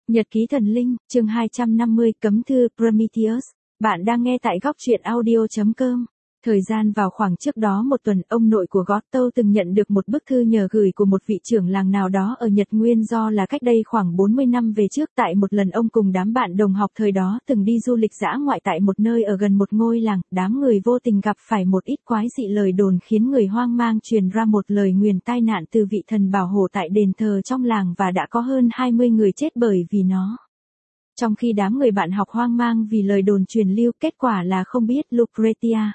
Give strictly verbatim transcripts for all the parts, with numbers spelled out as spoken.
Nhật ký thần linh, chương hai trăm năm mươi, cấm thư Prometheus. Bạn đang nghe tại góc truyện audio chấm com. Thời gian vào khoảng trước đó một tuần, ông nội của Goto từng nhận được một bức thư nhờ gửi của một vị trưởng làng nào đó ở Nhật Nguyên, do là cách đây khoảng bốn mươi năm về trước, tại một lần ông cùng đám bạn đồng học thời đó từng đi du lịch dã ngoại tại một nơi ở gần một ngôi làng. Đám người vô tình gặp phải một ít quái dị lời đồn khiến người hoang mang truyền ra một lời nguyền tai nạn từ vị thần bảo hộ tại đền thờ trong làng, và đã có hơn hai mươi người chết bởi vì nó. Trong khi đám người bạn học hoang mang vì lời đồn truyền lưu, kết quả là không biết Lucretia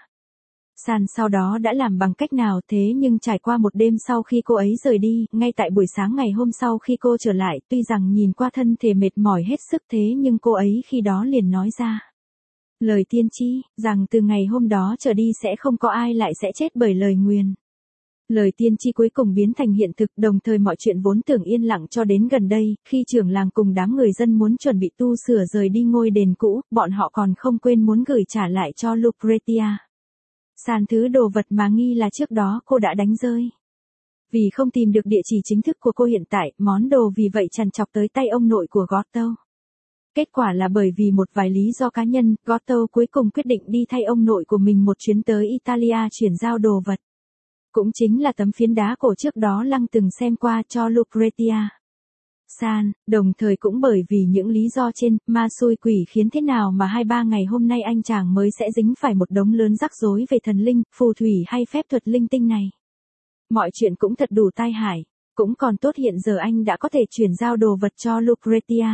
San sau đó đã làm bằng cách nào. Thế nhưng trải qua một đêm sau khi cô ấy rời đi, ngay tại buổi sáng ngày hôm sau khi cô trở lại, tuy rằng nhìn qua thân thể mệt mỏi hết sức, thế nhưng cô ấy khi đó liền nói ra lời tiên tri, rằng từ ngày hôm đó trở đi sẽ không có ai lại sẽ chết bởi lời nguyền. Lời tiên tri cuối cùng biến thành hiện thực, đồng thời mọi chuyện vốn tưởng yên lặng cho đến gần đây, khi trưởng làng cùng đám người dân muốn chuẩn bị tu sửa rời đi ngôi đền cũ, bọn họ còn không quên muốn gửi trả lại cho Lucretia San thứ đồ vật mà nghi là trước đó cô đã đánh rơi. Vì không tìm được địa chỉ chính thức của cô hiện tại, món đồ vì vậy trằn trọc tới tay ông nội của Goto. Kết quả là bởi vì một vài lý do cá nhân, Goto cuối cùng quyết định đi thay ông nội của mình một chuyến tới Italia chuyển giao đồ vật. Cũng chính là tấm phiến đá cổ trước đó Lăng từng xem qua cho Lucretia San, đồng thời cũng bởi vì những lý do trên, ma xui quỷ khiến thế nào mà hai ba ngày hôm nay anh chàng mới sẽ dính phải một đống lớn rắc rối về thần linh, phù thủy hay phép thuật linh tinh này. Mọi chuyện cũng thật đủ tai hại, cũng còn tốt hiện giờ anh đã có thể chuyển giao đồ vật cho Lucretia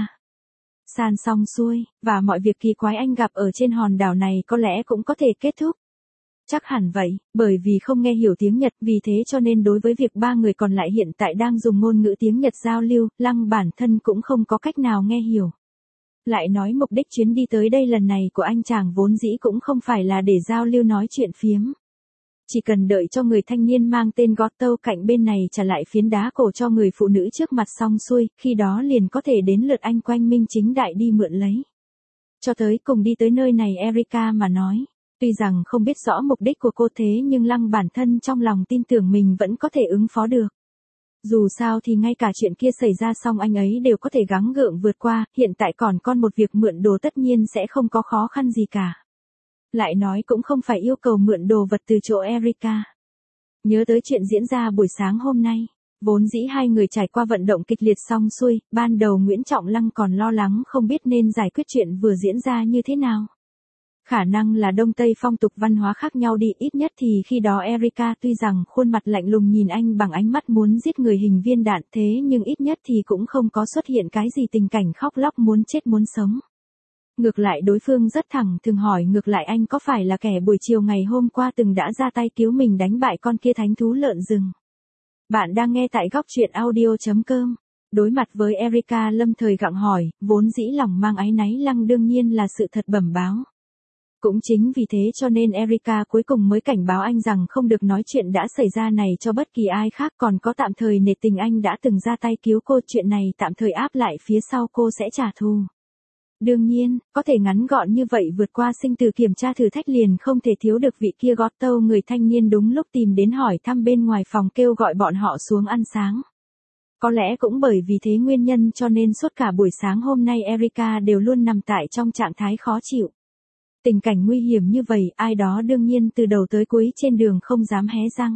San xong xuôi, và mọi việc kỳ quái anh gặp ở trên hòn đảo này có lẽ cũng có thể kết thúc. Chắc hẳn vậy, bởi vì không nghe hiểu tiếng Nhật, vì thế cho nên đối với việc ba người còn lại hiện tại đang dùng ngôn ngữ tiếng Nhật giao lưu, Lăng bản thân cũng không có cách nào nghe hiểu. Lại nói mục đích chuyến đi tới đây lần này của anh chàng vốn dĩ cũng không phải là để giao lưu nói chuyện phiếm. Chỉ cần đợi cho người thanh niên mang tên Goto cạnh bên này trả lại phiến đá cổ cho người phụ nữ trước mặt xong xuôi, khi đó liền có thể đến lượt anh quang minh chính đại đi mượn lấy. Cho tới cùng đi tới nơi này, Erika mà nói. Tuy rằng không biết rõ mục đích của cô, thế nhưng Lăng bản thân trong lòng tin tưởng mình vẫn có thể ứng phó được. Dù sao thì ngay cả chuyện kia xảy ra xong anh ấy đều có thể gắng gượng vượt qua, hiện tại còn con một việc mượn đồ tất nhiên sẽ không có khó khăn gì cả. Lại nói cũng không phải yêu cầu mượn đồ vật từ chỗ Erika. Nhớ tới chuyện diễn ra buổi sáng hôm nay, vốn dĩ hai người trải qua vận động kịch liệt xong xuôi, ban đầu Nguyễn Trọng Lăng còn lo lắng không biết nên giải quyết chuyện vừa diễn ra như thế nào. Khả năng là Đông Tây phong tục văn hóa khác nhau đi, ít nhất thì khi đó Erika tuy rằng khuôn mặt lạnh lùng nhìn anh bằng ánh mắt muốn giết người hình viên đạn, thế nhưng ít nhất thì cũng không có xuất hiện cái gì tình cảnh khóc lóc muốn chết muốn sống. Ngược lại đối phương rất thẳng thừng hỏi ngược lại anh có phải là kẻ buổi chiều ngày hôm qua từng đã ra tay cứu mình đánh bại con kia thánh thú lợn rừng. Bạn đang nghe tại góc truyện audio chấm com. Đối mặt với Erika lâm thời gặng hỏi, vốn dĩ lòng mang áy náy Lăng đương nhiên là sự thật bẩm báo. Cũng chính vì thế cho nên Erika cuối cùng mới cảnh báo anh rằng không được nói chuyện đã xảy ra này cho bất kỳ ai khác, còn có tạm thời nể tình anh đã từng ra tay cứu cô, chuyện này tạm thời áp lại phía sau cô sẽ trả thù. Đương nhiên, có thể ngắn gọn như vậy vượt qua sinh tử kiểm tra thử thách liền không thể thiếu được vị kia Goto người thanh niên đúng lúc tìm đến hỏi thăm bên ngoài phòng, kêu gọi bọn họ xuống ăn sáng. Có lẽ cũng bởi vì thế nguyên nhân cho nên suốt cả buổi sáng hôm nay Erika đều luôn nằm tại trong trạng thái khó chịu. Tình cảnh nguy hiểm như vậy, ai đó đương nhiên từ đầu tới cuối trên đường không dám hé răng.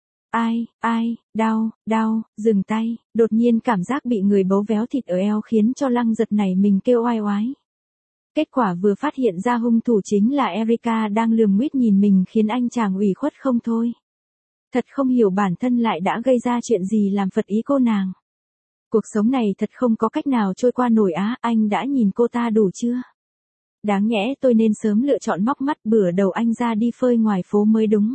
Ai, ai, đau, đau, dừng tay, đột nhiên cảm giác bị người bấu véo thịt ở eo khiến cho Lăng giật nảy mình kêu oai oái. Kết quả vừa phát hiện ra hung thủ chính là Erika đang lườm nguýt nhìn mình khiến anh chàng ủy khuất không thôi. Thật không hiểu bản thân lại đã gây ra chuyện gì làm phật ý cô nàng. Cuộc sống này thật không có cách nào trôi qua nổi á, anh đã nhìn cô ta đủ chưa? Đáng nhẽ tôi nên sớm lựa chọn móc mắt bữa đầu anh ra đi phơi ngoài phố mới đúng.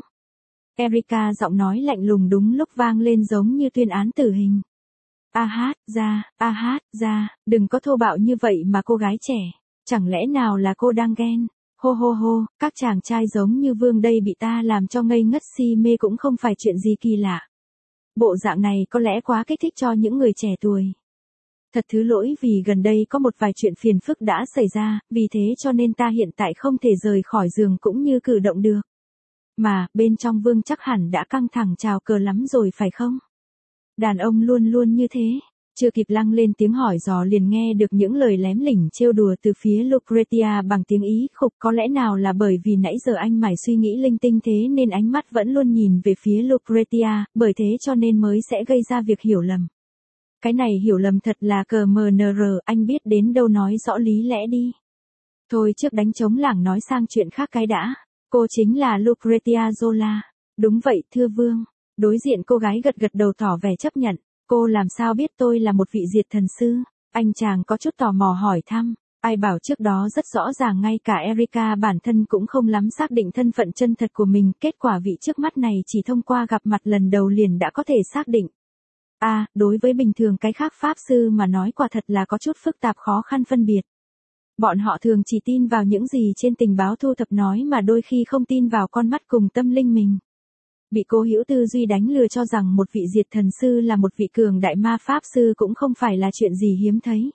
Erika giọng nói lạnh lùng đúng lúc vang lên giống như tuyên án tử hình. A hát, ra, a hát, ra, đừng có thô bạo như vậy mà cô gái trẻ. Chẳng lẽ nào là cô đang ghen? Hô hô hô, các chàng trai giống như Vương đây bị ta làm cho ngây ngất si mê cũng không phải chuyện gì kỳ lạ. Bộ dạng này có lẽ quá kích thích cho những người trẻ tuổi. Thật thứ lỗi vì gần đây có một vài chuyện phiền phức đã xảy ra, vì thế cho nên ta hiện tại không thể rời khỏi giường cũng như cử động được. Mà, bên trong Vương chắc hẳn đã căng thẳng chào cờ lắm rồi phải không? Đàn ông luôn luôn như thế. Chưa kịp lăng lên tiếng hỏi dò liền nghe được những lời lém lỉnh trêu đùa từ phía Lucretia bằng tiếng Ý khục, có lẽ nào là bởi vì nãy giờ anh mải suy nghĩ linh tinh thế nên ánh mắt vẫn luôn nhìn về phía Lucretia, bởi thế cho nên mới sẽ gây ra việc hiểu lầm. Cái này hiểu lầm thật là cờ mờ nờ rờ, anh biết đến đâu nói rõ lý lẽ đi. Thôi trước đánh trống lảng nói sang chuyện khác cái đã. Cô chính là Lucretia Zola. Đúng vậy thưa vương. Đối diện cô gái gật gật đầu tỏ vẻ chấp nhận. Cô làm sao biết tôi là một vị diệt thần sư? Anh chàng có chút tò mò hỏi thăm. Ai bảo trước đó rất rõ ràng ngay cả Erica bản thân cũng không lắm xác định thân phận chân thật của mình. Kết quả vị trước mắt này chỉ thông qua gặp mặt lần đầu liền đã có thể xác định. À, đối với bình thường cái khác pháp sư mà nói quả thật là có chút phức tạp khó khăn phân biệt. Bọn họ thường chỉ tin vào những gì trên tình báo thu thập nói mà đôi khi không tin vào con mắt cùng tâm linh mình. Bị cố hữu tư duy đánh lừa cho rằng một vị diệt thần sư là một vị cường đại ma pháp sư cũng không phải là chuyện gì hiếm thấy.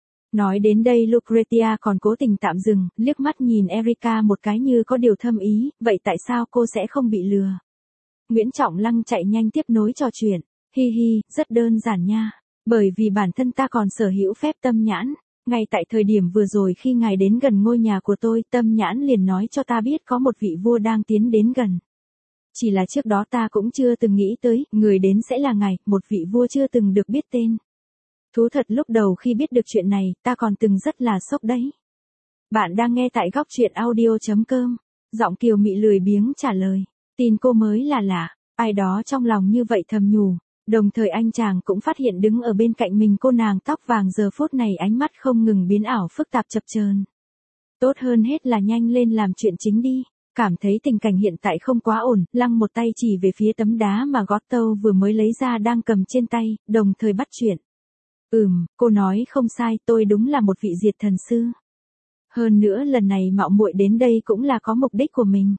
Nói đến đây Lucretia còn cố tình tạm dừng, liếc mắt nhìn Erica một cái như có điều thâm ý, vậy tại sao cô sẽ không bị lừa? Nguyễn Trọng Lăng chạy nhanh tiếp nối trò chuyện, hi hi, rất đơn giản nha, bởi vì bản thân ta còn sở hữu phép tâm nhãn. Ngay tại thời điểm vừa rồi khi ngài đến gần ngôi nhà của tôi, tâm nhãn liền nói cho ta biết có một vị vua đang tiến đến gần. Chỉ là trước đó ta cũng chưa từng nghĩ tới, người đến sẽ là ngài, một vị vua chưa từng được biết tên. Thú thật lúc đầu khi biết được chuyện này, ta còn từng rất là sốc đấy. Bạn đang nghe tại góc truyện audio chấm com. Giọng Kiều Mị lười biếng trả lời. Tin cô mới là lạ, ai đó trong lòng như vậy thầm nhủ. Đồng thời anh chàng cũng phát hiện đứng ở bên cạnh mình cô nàng tóc vàng giờ phút này ánh mắt không ngừng biến ảo phức tạp chập chờn. Tốt hơn hết là nhanh lên làm chuyện chính đi. Cảm thấy tình cảnh hiện tại không quá ổn, Lăng một tay chỉ về phía tấm đá mà Gothel vừa mới lấy ra đang cầm trên tay, đồng thời bắt chuyện. Ừm, cô nói không sai, tôi đúng là một vị diệt thần sư. Hơn nữa lần này mạo muội đến đây cũng là có mục đích của mình.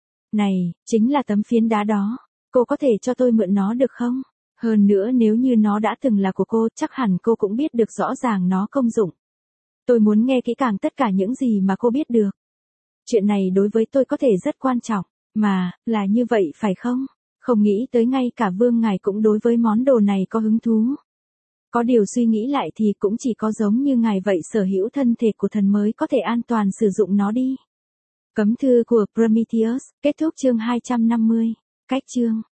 Này, chính là tấm phiến đá đó, cô có thể cho tôi mượn nó được không? Hơn nữa nếu như nó đã từng là của cô, chắc hẳn cô cũng biết được rõ ràng nó công dụng. Tôi muốn nghe kỹ càng tất cả những gì mà cô biết được. Chuyện này đối với tôi có thể rất quan trọng, mà, là như vậy phải không? Không nghĩ tới ngay cả vương ngài cũng đối với món đồ này có hứng thú. Có điều suy nghĩ lại thì cũng chỉ có giống như ngài vậy sở hữu thân thể của thần mới có thể an toàn sử dụng nó đi. Cấm thư của Prometheus, kết thúc chương hai trăm năm mươi. Cách chương.